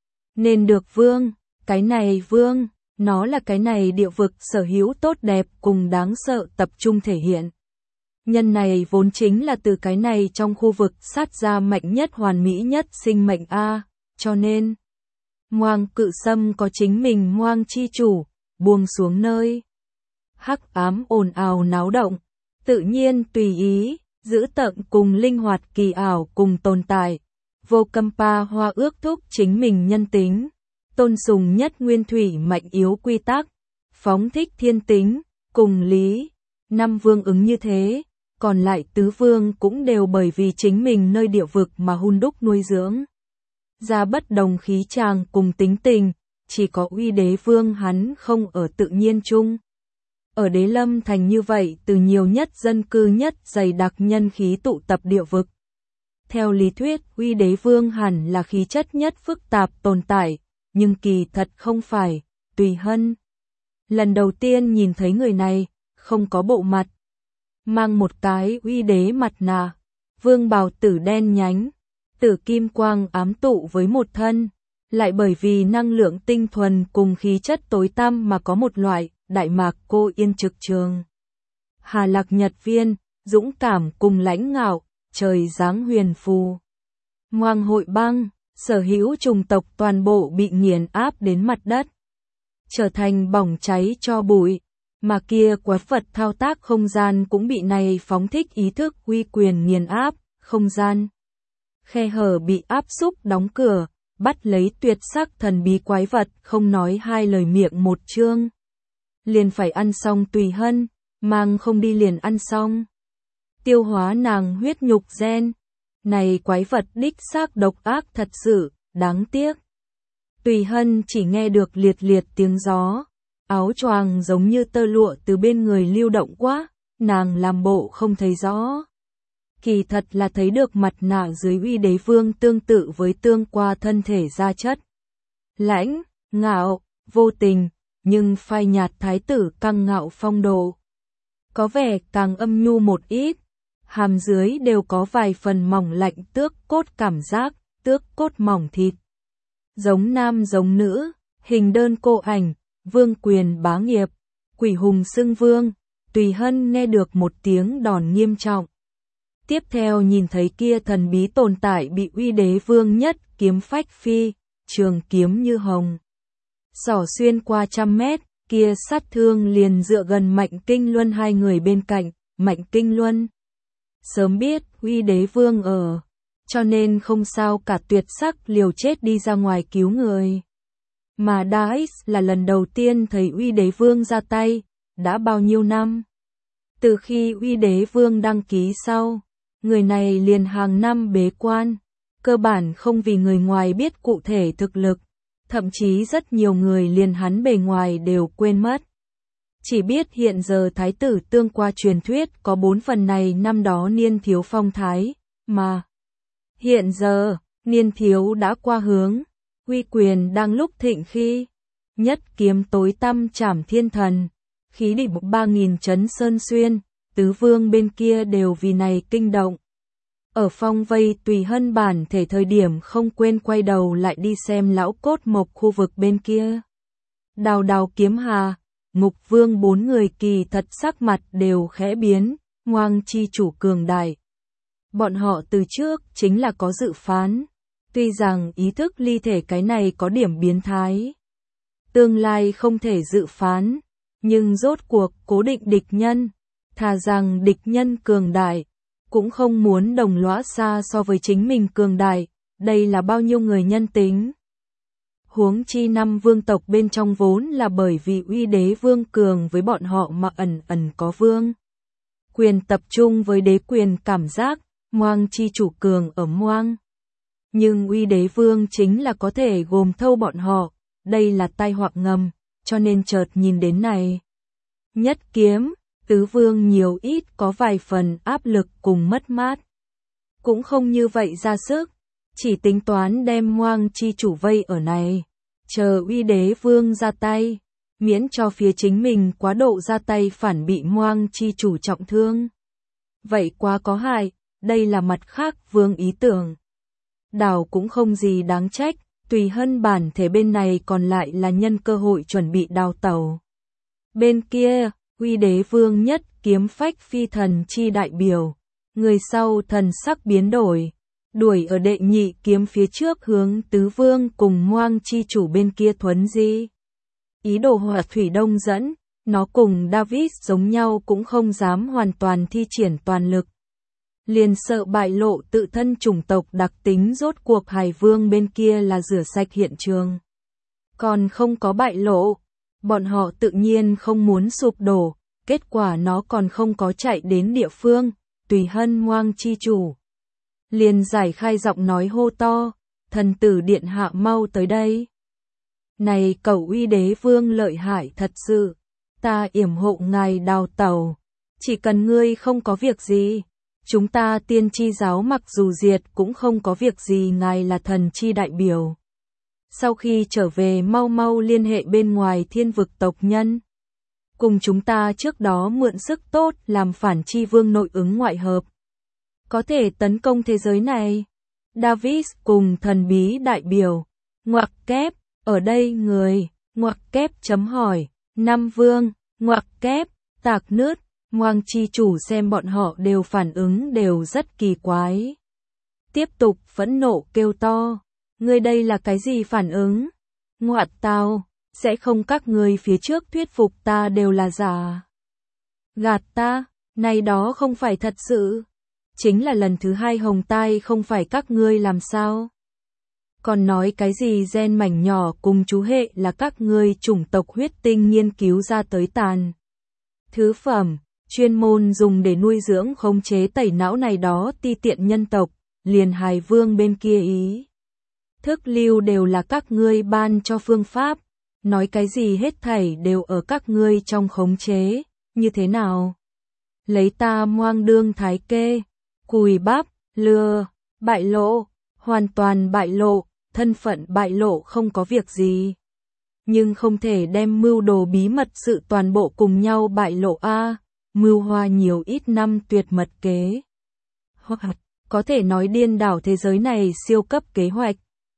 Nên được vương, cái này vương, nó là cái này địa vực sở hữu tốt đẹp cùng đáng sợ tập trung thể hiện. Nhân này vốn chính là từ cái này trong khu vực sát ra mạnh nhất hoàn mỹ nhất sinh mệnh A, cho nên Ngoang Cự Sâm có chính mình Ngoang chi chủ, buông xuống nơi hắc ám ồn ào náo động, tự nhiên tùy ý, giữ tận cùng linh hoạt kỳ ảo cùng tồn tại. Vô Câm Pa Hoa ước thúc chính mình nhân tính, tôn sùng nhất nguyên thủy mạnh yếu quy tắc, phóng thích thiên tính, cùng lý. 5 vương ứng như thế, còn lại tứ vương cũng đều bởi vì chính mình nơi địa vực mà hun đúc nuôi dưỡng. Ra bất đồng khí tràng cùng tính tình, chỉ có Uy Đế Vương hắn không ở tự nhiên chung. Ở Đế Lâm Thành như vậy từ nhiều nhất dân cư nhất dày đặc nhân khí tụ tập địa vực. Theo lý thuyết, Uy Đế Vương hẳn là khí chất nhất phức tạp tồn tại, nhưng kỳ thật không phải, Tùy Hân. Lần đầu tiên nhìn thấy người này, không có bộ mặt. Mang một cái Uy Đế mặt nạ, vương bào tử đen nhánh, tử kim quang ám tụ với một thân, lại bởi vì năng lượng tinh thuần cùng khí chất tối tăm mà có một loại đại mạc cô yên trực trường. Hà Lạc Nhật Viên, dũng cảm cùng lãnh ngạo, trời giáng huyền phù. Ngoang Hội Băng, sở hữu chủng tộc toàn bộ bị nghiền áp đến mặt đất, trở thành bỏng cháy cho bụi, mà kia quái vật thao tác không gian cũng bị này phóng thích ý thức uy quyền nghiền áp, không gian. Khe hở bị áp xúc đóng cửa, bắt lấy tuyệt sắc thần bí quái vật không nói hai lời miệng một chương. Liền phải ăn xong Tùy Hân, mang không đi liền ăn xong. Tiêu hóa nàng huyết nhục gen. Này quái vật đích xác độc ác thật sự, đáng tiếc. Tùy Hân chỉ nghe được liệt liệt tiếng gió. Áo choàng giống như tơ lụa từ bên người lưu động quá, nàng làm bộ không thấy rõ. Kỳ thật là thấy được mặt nạ dưới Uy Đế Vương tương tự với tương qua thân thể da chất. Lãnh, ngạo, vô tình, nhưng phai nhạt thái tử căng ngạo phong độ. Có vẻ càng âm nhu một ít, hàm dưới đều có vài phần mỏng lạnh tước cốt cảm giác, tước cốt mỏng thịt. Giống nam giống nữ, Hình đơn cô ảnh, vương quyền bá nghiệp, quỷ hùng xưng vương, Tùy Hân nghe được một tiếng đòn nghiêm trọng. Tiếp theo nhìn thấy kia thần bí tồn tại bị Uy Đế Vương nhất kiếm phách phi, trường kiếm như hồng. Xỏ xuyên qua trăm mét, kia sát thương liền dựa gần Mạnh Kinh Luân hai người bên cạnh, Mạnh Kinh Luân. Sớm biết Uy Đế Vương ở, cho nên không sao cả tuyệt sắc liều chết đi ra ngoài cứu người. Mà Dax là lần đầu tiên thấy Uy Đế Vương ra tay, đã bao nhiêu năm. Từ khi Uy Đế Vương đăng ký sau, người này liền hàng năm bế quan, cơ bản không vì người ngoài biết cụ thể thực lực, thậm chí rất nhiều người liền hắn bề ngoài đều quên mất. Chỉ biết hiện giờ thái tử tương qua truyền thuyết có 4 phần này năm đó niên thiếu phong thái, mà hiện giờ, niên thiếu đã qua hướng, uy quyền đang lúc thịnh khi, nhất kiếm tối tăm trảm thiên thần, khí địch 3000 trấn sơn xuyên, tứ vương bên kia đều vì này kinh động. Ở phong vây Tùy Hân bản thể thời điểm không quên quay đầu lại đi xem lão cốt mộc khu vực bên kia. Đào Đào Kiếm Hà, Ngục Vương 4 người kỳ thật sắc mặt đều khẽ biến, ngoang chi chủ cường đại. Bọn họ từ trước chính là có dự phán, tuy rằng ý thức ly thể cái này có điểm biến thái. Tương lai không thể dự phán, nhưng rốt cuộc cố định địch nhân, thà rằng địch nhân cường đại, cũng không muốn đồng lõa xa so với chính mình cường đại, đây là bao nhiêu người nhân tính. Huống chi năm vương tộc bên trong vốn là bởi vì Uy Đế Vương cường với bọn họ mà ẩn ẩn có vương quyền tập trung với đế quyền cảm giác, Moang chi chủ cường ở Moang. Nhưng Uy Đế Vương chính là có thể gồm thâu bọn họ, đây là tai họa ngầm, cho nên chợt nhìn đến này. Nhất kiếm, tứ vương nhiều ít có vài phần áp lực cùng mất mát. Cũng không như vậy ra sức, chỉ tính toán đem Moang chi chủ vây ở này, chờ Uy Đế Vương ra tay, miễn cho phía chính mình quá độ ra tay phản bị Moang chi chủ trọng thương. Vậy quá có hại, đây là mặt khác vương ý tưởng. Đào cũng không gì đáng trách, Tùy Hân bản thể bên này còn lại là nhân cơ hội chuẩn bị đào tẩu. Bên kia, Uy Đế Vương nhất kiếm phách phi thần chi đại biểu, người sau thần sắc biến đổi, đuổi ở đệ nhị kiếm phía trước hướng tứ vương cùng Moang chi chủ bên kia thuấn di. Ý đồ hỏa thủy đông dẫn, nó cùng David giống nhau cũng không dám hoàn toàn thi triển toàn lực. Liền sợ bại lộ tự thân chủng tộc đặc tính, rốt cuộc Hải Vương bên kia là rửa sạch hiện trường. Còn không có bại lộ, bọn họ tự nhiên không muốn sụp đổ, kết quả nó còn không có chạy đến địa phương, Tùy Hân Moang chi chủ. Liền giải khai giọng nói hô to, thần tử điện hạ mau tới đây. Này cẩu Uy Đế Vương lợi hại thật sự, ta yểm hộ ngài đào tẩu, chỉ cần ngươi không có việc gì. Chúng ta tiên tri giáo mặc dù diệt cũng không có việc gì, ngài là thần chi đại biểu. Sau khi trở về mau mau liên hệ bên ngoài thiên vực tộc nhân. Cùng chúng ta trước đó mượn sức tốt làm phản chi vương nội ứng ngoại hợp. Có thể tấn công thế giới này. David cùng thần bí đại biểu. Ngoặc kép, ở đây người, ngoặc kép chấm hỏi, năm vương, ngoặc kép, tạc nứt. Moang chi chủ xem bọn họ đều phản ứng đều rất kỳ quái. Tiếp tục phẫn nộ kêu to. Ngươi đây là cái gì phản ứng? Ngoạt tao, sẽ không các ngươi phía trước thuyết phục ta đều là giả. Gạt ta, này đó không phải thật sự. Chính là lần thứ hai hồng tai không phải các ngươi làm sao? Còn nói cái gì gen mảnh nhỏ cùng chú hệ là các ngươi chủng tộc huyết tinh nghiên cứu ra tới tàn. Thứ phẩm. Chuyên môn dùng để nuôi dưỡng khống chế tẩy não này đó ti tiện nhân tộc, liền Hải Vương bên kia ý. Thức lưu đều là các ngươi ban cho phương pháp, nói cái gì hết thảy đều ở các ngươi trong khống chế, như thế nào? Lấy ta Moang đương thái kê, cùi bắp, lừa, bại lộ, hoàn toàn bại lộ, thân phận bại lộ không có việc gì. Nhưng không thể đem mưu đồ bí mật sự toàn bộ cùng nhau bại lộ a. Mưu hoa nhiều ít năm tuyệt mật kế. Hoặc có thể nói điên đảo thế giới này siêu cấp kế hoạch.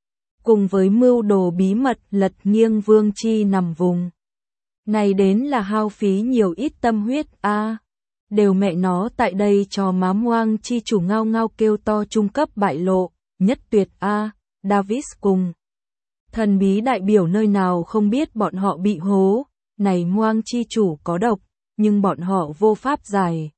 cùng với mưu đồ bí mật lật nghiêng vương chi nằm vùng. Này đến là hao phí nhiều ít tâm huyết a. Đều mẹ nó tại đây cho má Moang chi chủ ngao ngao kêu to trung cấp bại lộ, nhất tuyệt a. Davis cùng thần bí đại biểu nơi nào không biết bọn họ bị hố, này Moang chi chủ có độc, nhưng bọn họ vô pháp giải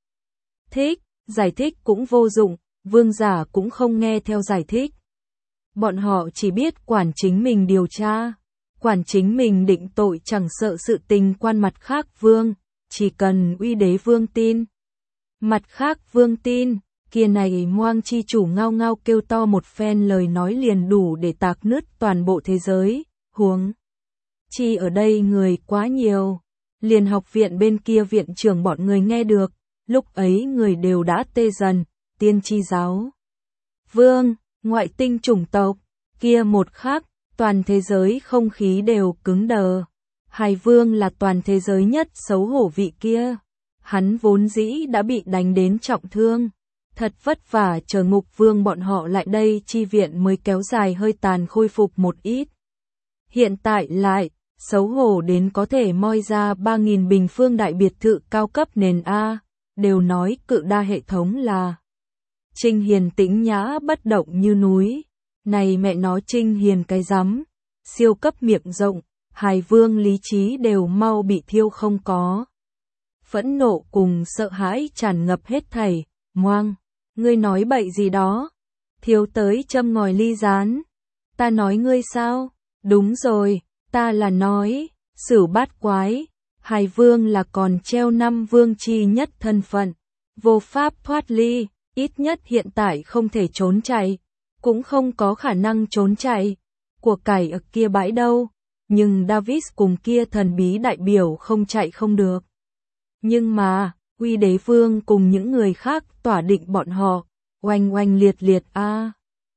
thích cũng vô dụng, vương giả cũng không nghe theo giải thích. Bọn họ chỉ biết quản chính mình điều tra, quản chính mình định tội chẳng sợ sự tình quan mặt khác vương, chỉ cần uy đế vương tin. Mặt khác vương tin, kia này Moang chi chủ ngao ngao kêu to một phen lời nói liền đủ để tạc nứt toàn bộ thế giới, huống chi ở đây người quá nhiều. Liền học viện bên kia viện trưởng bọn người nghe được, lúc ấy người đều đã tê dần, tiên tri giáo. Vương, ngoại tinh chủng tộc, kia một khắc, toàn thế giới không khí đều cứng đờ. Hải vương là toàn thế giới nhất xấu hổ vị kia. Hắn vốn dĩ đã bị đánh đến trọng thương. Thật vất vả chờ ngục vương bọn họ lại đây chi viện mới kéo dài hơi tàn khôi phục một ít. Hiện tại lại, xấu hổ đến có thể moi ra 3.000 bình phương đại biệt thự cao cấp nền A, đều nói cự đa hệ thống là Trinh Hiền tĩnh nhã bất động như núi. Này mẹ nó Trinh Hiền cái rắm, siêu cấp miệng rộng, Hải vương lý trí đều mau bị thiêu không có. Phẫn nộ cùng sợ hãi tràn ngập hết thảy, Moang, ngươi nói bậy gì đó? Thiếu tới châm ngòi ly rán. Ta nói ngươi sao? Đúng rồi, ta là nói, Sửu bát quái, Hải vương là còn treo 5 vương chi nhất thân phận, vô pháp thoát ly, ít nhất hiện tại không thể trốn chạy, cũng không có khả năng trốn chạy. Của cải ở kia bãi đâu, nhưng Davis cùng kia thần bí đại biểu không chạy không được. Nhưng mà, uy đế vương cùng những người khác tỏa định bọn họ, oanh oanh liệt liệt a.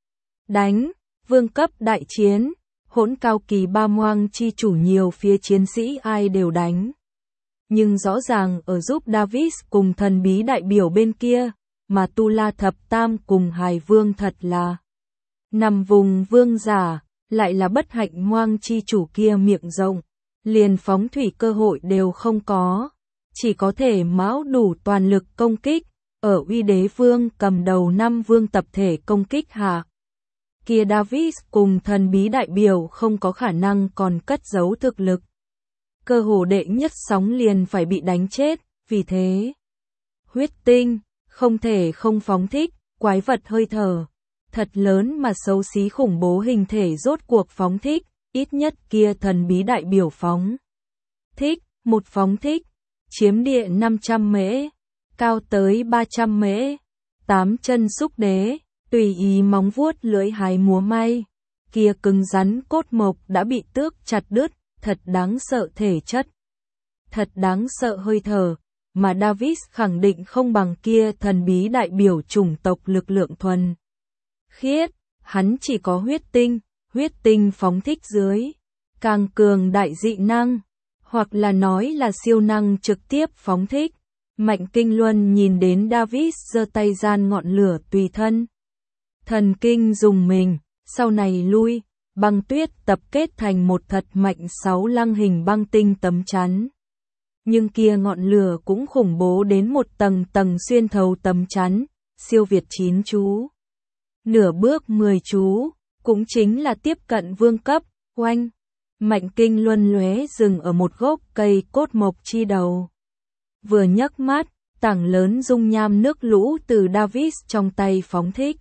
Đánh, vương cấp đại chiến, hỗn cao kỳ ba Moang chi chủ nhiều phía chiến sĩ ai đều đánh. Nhưng rõ ràng ở giúp Davis cùng thần bí đại biểu bên kia, mà Tu La Thập Tam cùng Hải vương thật là nằm vùng vương giả, lại là bất hạnh Moang chi chủ kia miệng rộng, liền phóng thủy cơ hội đều không có. Chỉ có thể mão đủ toàn lực công kích, ở uy đế vương cầm đầu 5 vương tập thể công kích hạ. Kia Davis cùng thần bí đại biểu không có khả năng còn cất giấu thực lực. Cơ hồ đệ nhất sóng liền phải bị đánh chết, vì thế. Huyết tinh, không thể không phóng thích, quái vật hơi thở. Thật lớn mà xấu xí khủng bố hình thể rốt cuộc phóng thích, ít nhất kia thần bí đại biểu phóng. Thích, một phóng thích. Chiếm địa 500 mễ, cao tới 300 mễ, 8 chân xúc đế, tùy ý móng vuốt lưỡi hái múa may, kia cứng rắn cốt mộc đã bị tước chặt đứt, thật đáng sợ thể chất, thật đáng sợ hơi thở, mà Davis khẳng định không bằng kia thần bí đại biểu chủng tộc lực lượng thuần khiết, hắn chỉ có huyết tinh phóng thích dưới, càng cường đại dị năng. Hoặc là nói là siêu năng trực tiếp phóng thích. Mạnh Kinh Luân nhìn đến Davis giơ tay gian ngọn lửa tùy thân. Thần kinh dùng mình, sau này lui, băng tuyết tập kết thành một thật mạnh 6 lăng hình băng tinh tấm chắn. Nhưng kia ngọn lửa cũng khủng bố đến một tầng tầng xuyên thấu tấm chắn, siêu việt 9 chú. Nửa bước 10 chú, cũng chính là tiếp cận vương cấp, oanh. Mạnh Kinh Luân lóe dừng ở một gốc cây cốt mộc chi đầu. Vừa nhấc mắt, tảng lớn dung nham nước lũ từ Davis trong tay phóng thích.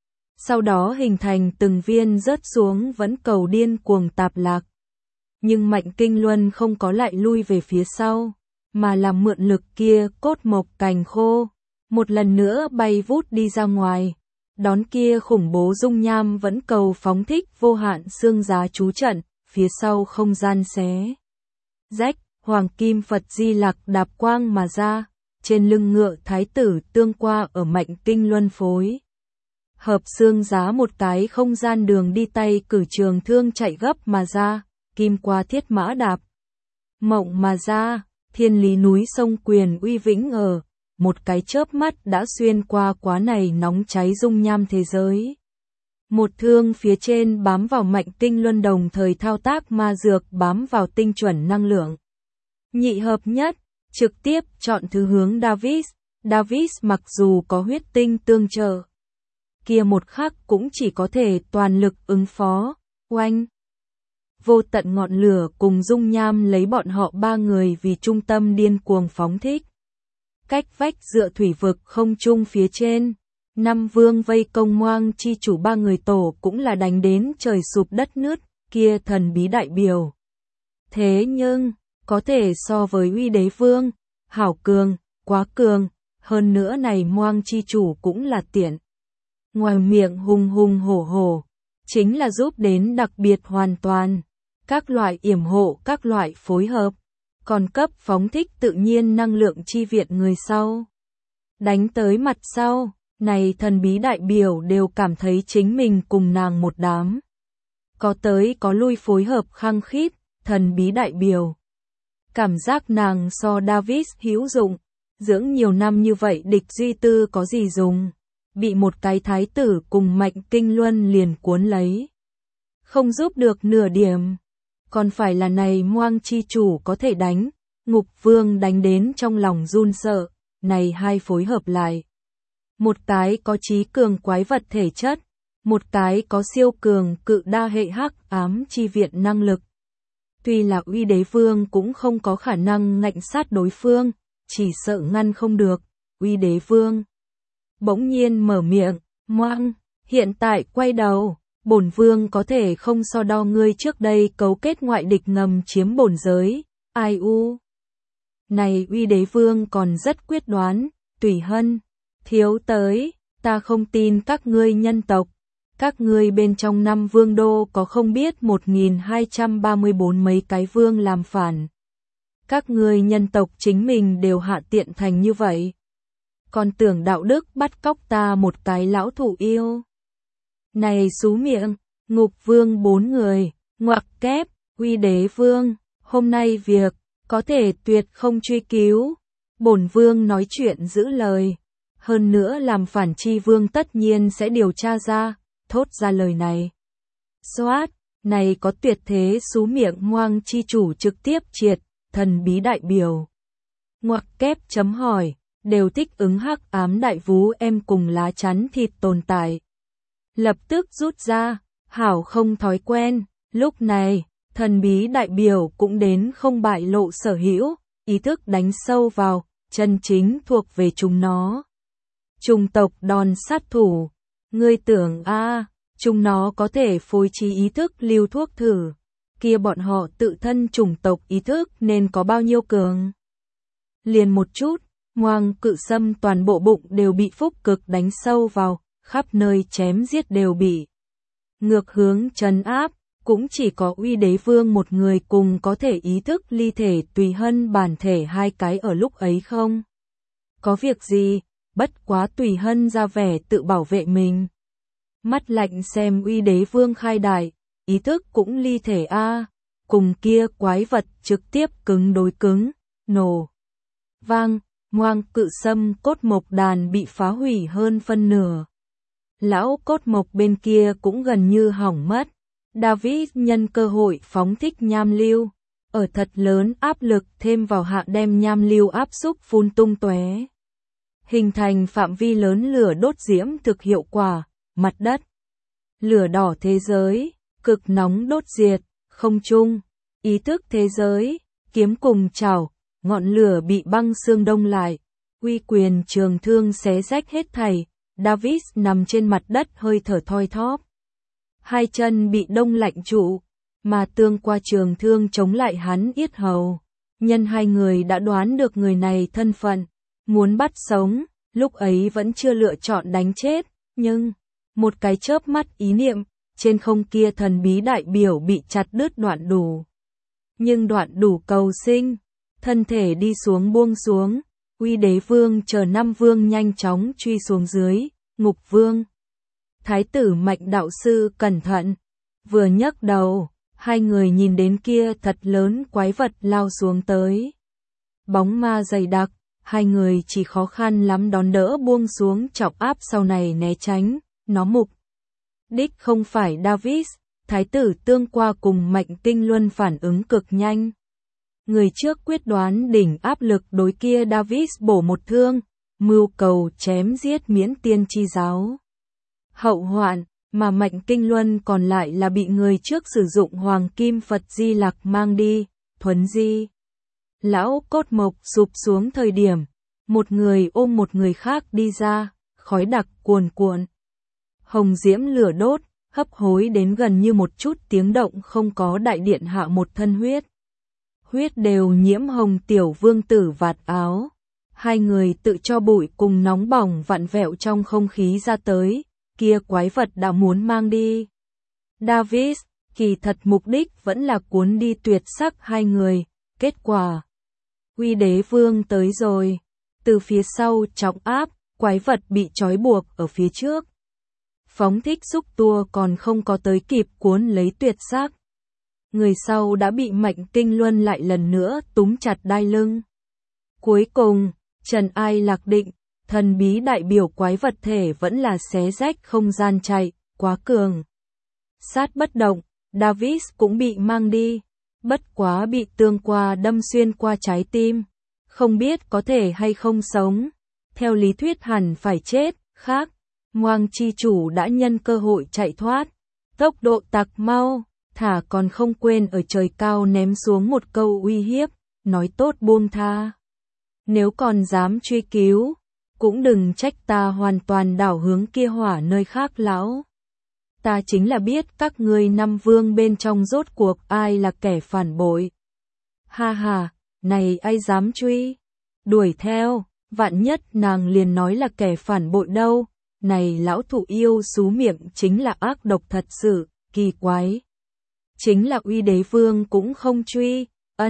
Sau đó hình thành từng viên rớt xuống vẫn cầu điên cuồng tạp lạc. Nhưng Mạnh Kinh Luân không có lại lui về phía sau, mà là mượn lực kia cốt mộc cành khô, một lần nữa bay vút đi ra ngoài. Đón kia khủng bố dung nham vẫn cầu phóng thích vô hạn xương giá chú trận. Phía sau không gian xé rách, Hoàng Kim Phật Di Lặc đạp quang mà ra, trên lưng ngựa thái tử tương qua ở Mạnh Kinh Luân phối. Hợp xương giá một cái không gian đường đi tay cử trường thương chạy gấp mà ra, kim qua thiết mã đạp. Mộng mà ra, thiên lý núi sông quyền uy vĩnh ở, một cái chớp mắt đã xuyên qua quá này nóng cháy dung nham thế giới. Một thương phía trên bám vào mạnh tinh luân đồng thời thao tác ma dược bám vào tinh chuẩn năng lượng. Nhị hợp nhất, trực tiếp chọn thứ hướng Davis. Davis mặc dù có huyết tinh tương trợ, kia một khắc cũng chỉ có thể toàn lực ứng phó. Oanh! Vô tận ngọn lửa cùng dung nham lấy bọn họ ba người vì trung tâm điên cuồng phóng thích. Cách vách dựa thủy vực không trung phía trên, năm vương vây công Moang chi chủ ba người tổ cũng là đánh đến trời sụp đất nứt, kia thần bí đại biểu. Thế nhưng, có thể so với uy đế vương, hảo cường, quá cường, hơn nữa này Moang chi chủ cũng là tiện. Ngoài miệng hùng hùng hổ hổ, chính là giúp đến đặc biệt hoàn toàn. Các loại yểm hộ, các loại phối hợp, còn cấp phóng thích tự nhiên năng lượng chi viện người sau. Đánh tới mặt sau, này thần bí đại biểu đều cảm thấy chính mình cùng nàng một đám. Có tới có lui phối hợp khăng khít, thần bí đại biểu. Cảm giác nàng so Davis hữu dụng, dưỡng nhiều năm như vậy địch duy tư có gì dùng, bị một cái thái tử cùng mạnh kinh luân liền cuốn lấy. Không giúp được nửa điểm. Còn phải là này Moang chi chủ có thể đánh, Ngục Vương đánh đến trong lòng run sợ, này hai phối hợp lại. Một cái có trí cường quái vật thể chất, một cái có siêu cường cự đa hệ hắc ám chi viện năng lực. Tuy là uy đế vương cũng không có khả năng ngạnh sát đối phương, chỉ sợ ngăn không được, uy đế vương. Bỗng nhiên mở miệng, Moang, hiện tại quay đầu. Bổn vương có thể không so đo ngươi trước đây cấu kết ngoại địch ngầm chiếm bổn giới, ai u. Này uy đế vương còn rất quyết đoán, tùy hân, thiếu tới, ta không tin các ngươi nhân tộc, các ngươi bên trong năm vương đô có không biết 1234 mấy cái vương làm phản. Các ngươi nhân tộc chính mình đều hạ tiện thành như vậy. Còn tưởng đạo đức bắt cóc ta một cái lão thủ yêu. Này xú miệng, Ngục Vương 4 người, ngoặc kép, uy đế vương, hôm nay việc, có thể tuyệt không truy cứu. Bổn vương nói chuyện giữ lời. Hơn nữa làm phản chi vương tất nhiên sẽ điều tra ra, thốt ra lời này. Xoát, này có tuyệt thế xú miệng Moang chi chủ trực tiếp triệt, thần bí đại biểu. Ngoặc kép chấm hỏi, đều thích ứng hắc ám đại vú em cùng lá chắn thịt tồn tại. Lập tức rút ra, hảo không thói quen, lúc này, thần bí đại biểu cũng đến không bại lộ sở hữu, ý thức đánh sâu vào, chân chính thuộc về chúng nó. Chủng tộc đòn sát thủ, ngươi tưởng chúng nó có thể phối trí ý thức lưu thuốc thử, kia bọn họ tự thân chủng tộc ý thức nên có bao nhiêu cường. Liền một chút, Moang cự xâm toàn bộ bụng đều bị phúc cực đánh sâu vào. Khắp nơi chém giết đều bị ngược hướng trấn áp, cũng chỉ có uy đế vương một người cùng có thể ý thức ly thể tùy hân bản thể hai cái ở lúc ấy không. Có việc gì, bất quá tùy hân ra vẻ tự bảo vệ mình. Mắt lạnh xem uy đế vương khai đại, ý thức cũng ly thể cùng kia quái vật trực tiếp cứng đối cứng, nổ. Vang, Moang cự xâm cốt mộc đàn bị phá hủy hơn phân nửa. Lão cốt mộc bên kia cũng gần như hỏng mất. David nhân cơ hội phóng thích nham lưu, ở thật lớn áp lực thêm vào hạ đem nham lưu áp xúc phun tung tóe. Hình thành phạm vi lớn lửa đốt diễm thực hiệu quả, mặt đất. Lửa đỏ thế giới, cực nóng đốt diệt, không trung, ý thức thế giới, kiếm cùng chảo, ngọn lửa bị băng xương đông lại, uy quyền trường thương xé rách hết thảy. David nằm trên mặt đất hơi thở thoi thóp. Hai chân bị đông lạnh trụ, mà tương qua trường thương chống lại hắn yết hầu. Nhân hai người đã đoán được người này thân phận, muốn bắt sống, lúc ấy vẫn chưa lựa chọn đánh chết, nhưng, một cái chớp mắt ý niệm, trên không kia thần bí đại biểu bị chặt đứt đoạn đủ. Nhưng đoạn đủ cầu sinh, thân thể đi xuống buông xuống. Uy đế vương chờ năm vương nhanh chóng truy xuống dưới, Ngục Vương. Thái tử Mạnh đạo sư cẩn thận, vừa nhấc đầu, hai người nhìn đến kia thật lớn quái vật lao xuống tới. Bóng ma dày đặc, hai người chỉ khó khăn lắm đón đỡ buông xuống chọc áp sau này né tránh, nó mục. đích không phải Davis, thái tử tương qua cùng Mạnh Kinh Luân phản ứng cực nhanh. Người trước quyết đoán đỉnh áp lực đối kia Davis bổ một thương, mưu cầu chém giết miễn tiên chi giáo. Hậu hoạn, mà Mạnh Kinh Luân còn lại là bị người trước sử dụng Hoàng Kim Phật Di Lặc mang đi, thuấn di. Lão cốt mộc sụp xuống thời điểm, một người ôm một người khác đi ra, khói đặc cuồn cuộn. Hồng diễm lửa đốt, hấp hối đến gần như một chút tiếng động không có đại điện hạ một thân huyết. Huyết đều nhiễm hồng tiểu vương tử vạt áo. Hai người tự cho bụi cùng nóng bỏng vặn vẹo trong không khí ra tới, kia quái vật đã muốn mang đi. Davis, kỳ thật mục đích vẫn là cuốn đi tuyệt sắc hai người, kết quả. Uy đế vương tới rồi, từ phía sau trọng áp, quái vật bị trói buộc ở phía trước. Phóng thích xúc tua còn không có tới kịp cuốn lấy tuyệt sắc. Người sau đã bị Mạnh Kinh Luân lại lần nữa túm chặt đai lưng. Cuối cùng, Trần Ai Lạc định, thần bí đại biểu quái vật thể vẫn là xé rách không gian chạy, quá cường. Sát bất động, Davis cũng bị mang đi, bất quá bị tương qua đâm xuyên qua trái tim, không biết có thể hay không sống. Theo lý thuyết hẳn phải chết, khác, Ngoang chi chủ đã nhân cơ hội chạy thoát, tốc độ tặc mau, thả còn không quên ở trời cao ném xuống một câu uy hiếp, nói tốt buông tha. Nếu còn dám truy cứu, cũng đừng trách ta hoàn toàn đảo hướng kia hỏa nơi khác lão. Ta chính là biết các ngươi năm vương bên trong rốt cuộc ai là kẻ phản bội. Ha ha, này ai dám truy? Đuổi theo, vạn nhất nàng liền nói là kẻ phản bội đâu. Này lão thụ yêu xú miệng chính là ác độc thật sự, kỳ quái. Chính là uy đế vương cũng không truy,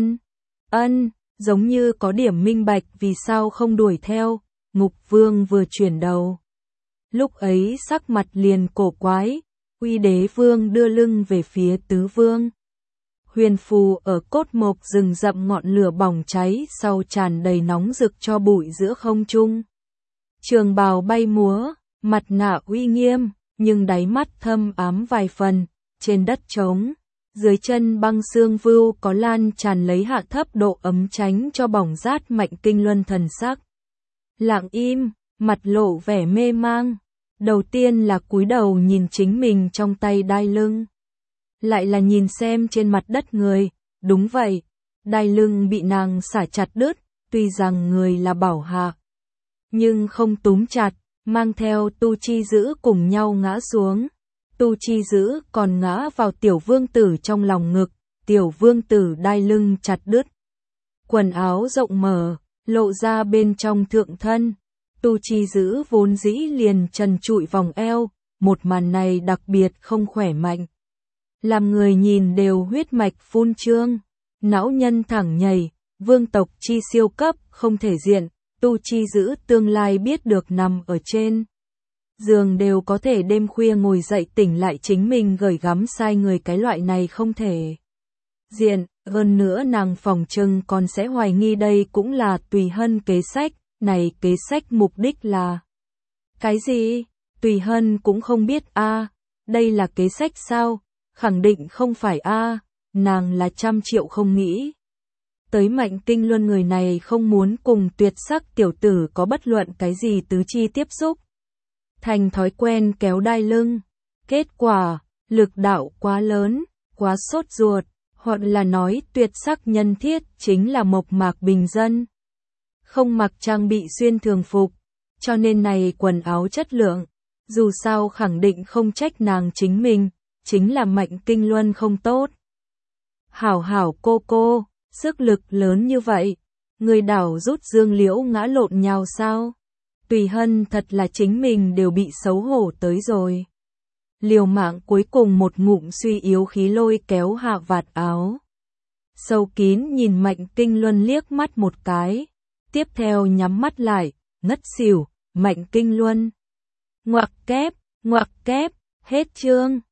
ân, giống như có điểm minh bạch vì sao không đuổi theo, ngục vương vừa chuyển đầu. Lúc ấy sắc mặt liền cổ quái, uy đế vương đưa lưng về phía tứ vương. Huyền phù ở cốt mộc rừng rậm ngọn lửa bỏng cháy sau tràn đầy nóng rực cho bụi giữa không trung. Trường bào bay múa, mặt nạ uy nghiêm, nhưng đáy mắt thâm ám vài phần, trên đất trống. Dưới chân băng xương vưu có lan tràn lấy hạ thấp độ ấm tránh cho bỏng rát Mạnh Kinh Luân thần sắc. Lặng im, mặt lộ vẻ mê mang. Đầu tiên là cúi đầu nhìn chính mình trong tay đai lưng. Lại là nhìn xem trên mặt đất người, đúng vậy. Đai lưng bị nàng xả chặt đứt, tuy rằng người là bảo hạ. Nhưng không túm chặt, mang theo Tu Chi Dữ cùng nhau ngã xuống. Tu Chi Dữ còn ngã vào tiểu vương tử trong lòng ngực, tiểu vương tử đai lưng chặt đứt. Quần áo rộng mở, lộ ra bên trong thượng thân. Tu Chi Dữ vốn dĩ liền trần trụi vòng eo, một màn này đặc biệt không khỏe mạnh. Làm người nhìn đều huyết mạch phun trương, não nhân thẳng nhảy, vương tộc chi siêu cấp không thể diện, Tu Chi Dữ tương lai biết được nằm ở trên giường đều có thể đêm khuya ngồi dậy tỉnh lại chính mình gửi gắm sai người, cái loại này không thể diện, hơn nữa nàng phòng trừng còn sẽ hoài nghi đây cũng là Tùy Hân kế sách, này kế sách mục đích là cái gì? Tùy Hân cũng không biết a, đây là kế sách sao? Khẳng định không phải a, nàng là 100 triệu không nghĩ. Tới Mạnh Kinh Luân người này không muốn cùng tuyệt sắc tiểu tử có bất luận cái gì tứ chi tiếp xúc. Thành thói quen kéo đai lưng. Kết quả, lực đạo quá lớn, quá sốt ruột, hoặc là nói tuyệt sắc nhân thiết chính là mộc mạc bình dân. Không mặc trang bị xuyên thường phục, cho nên này quần áo chất lượng. Dù sao khẳng định không trách nàng chính mình, chính là Mạnh Kinh Luân không tốt. Hảo cô, sức lực lớn như vậy, người đảo rút dương liễu ngã lộn nhào sao? Tùy Hân thật là chính mình đều bị xấu hổ tới rồi. Liều mạng cuối cùng một ngụm suy yếu khí lôi kéo hạ vạt áo. Sâu kín nhìn Mạnh Kinh Luân liếc mắt một cái, tiếp theo nhắm mắt lại, ngất xỉu, Mạnh Kinh Luân. Ngoặc kép, hết chương.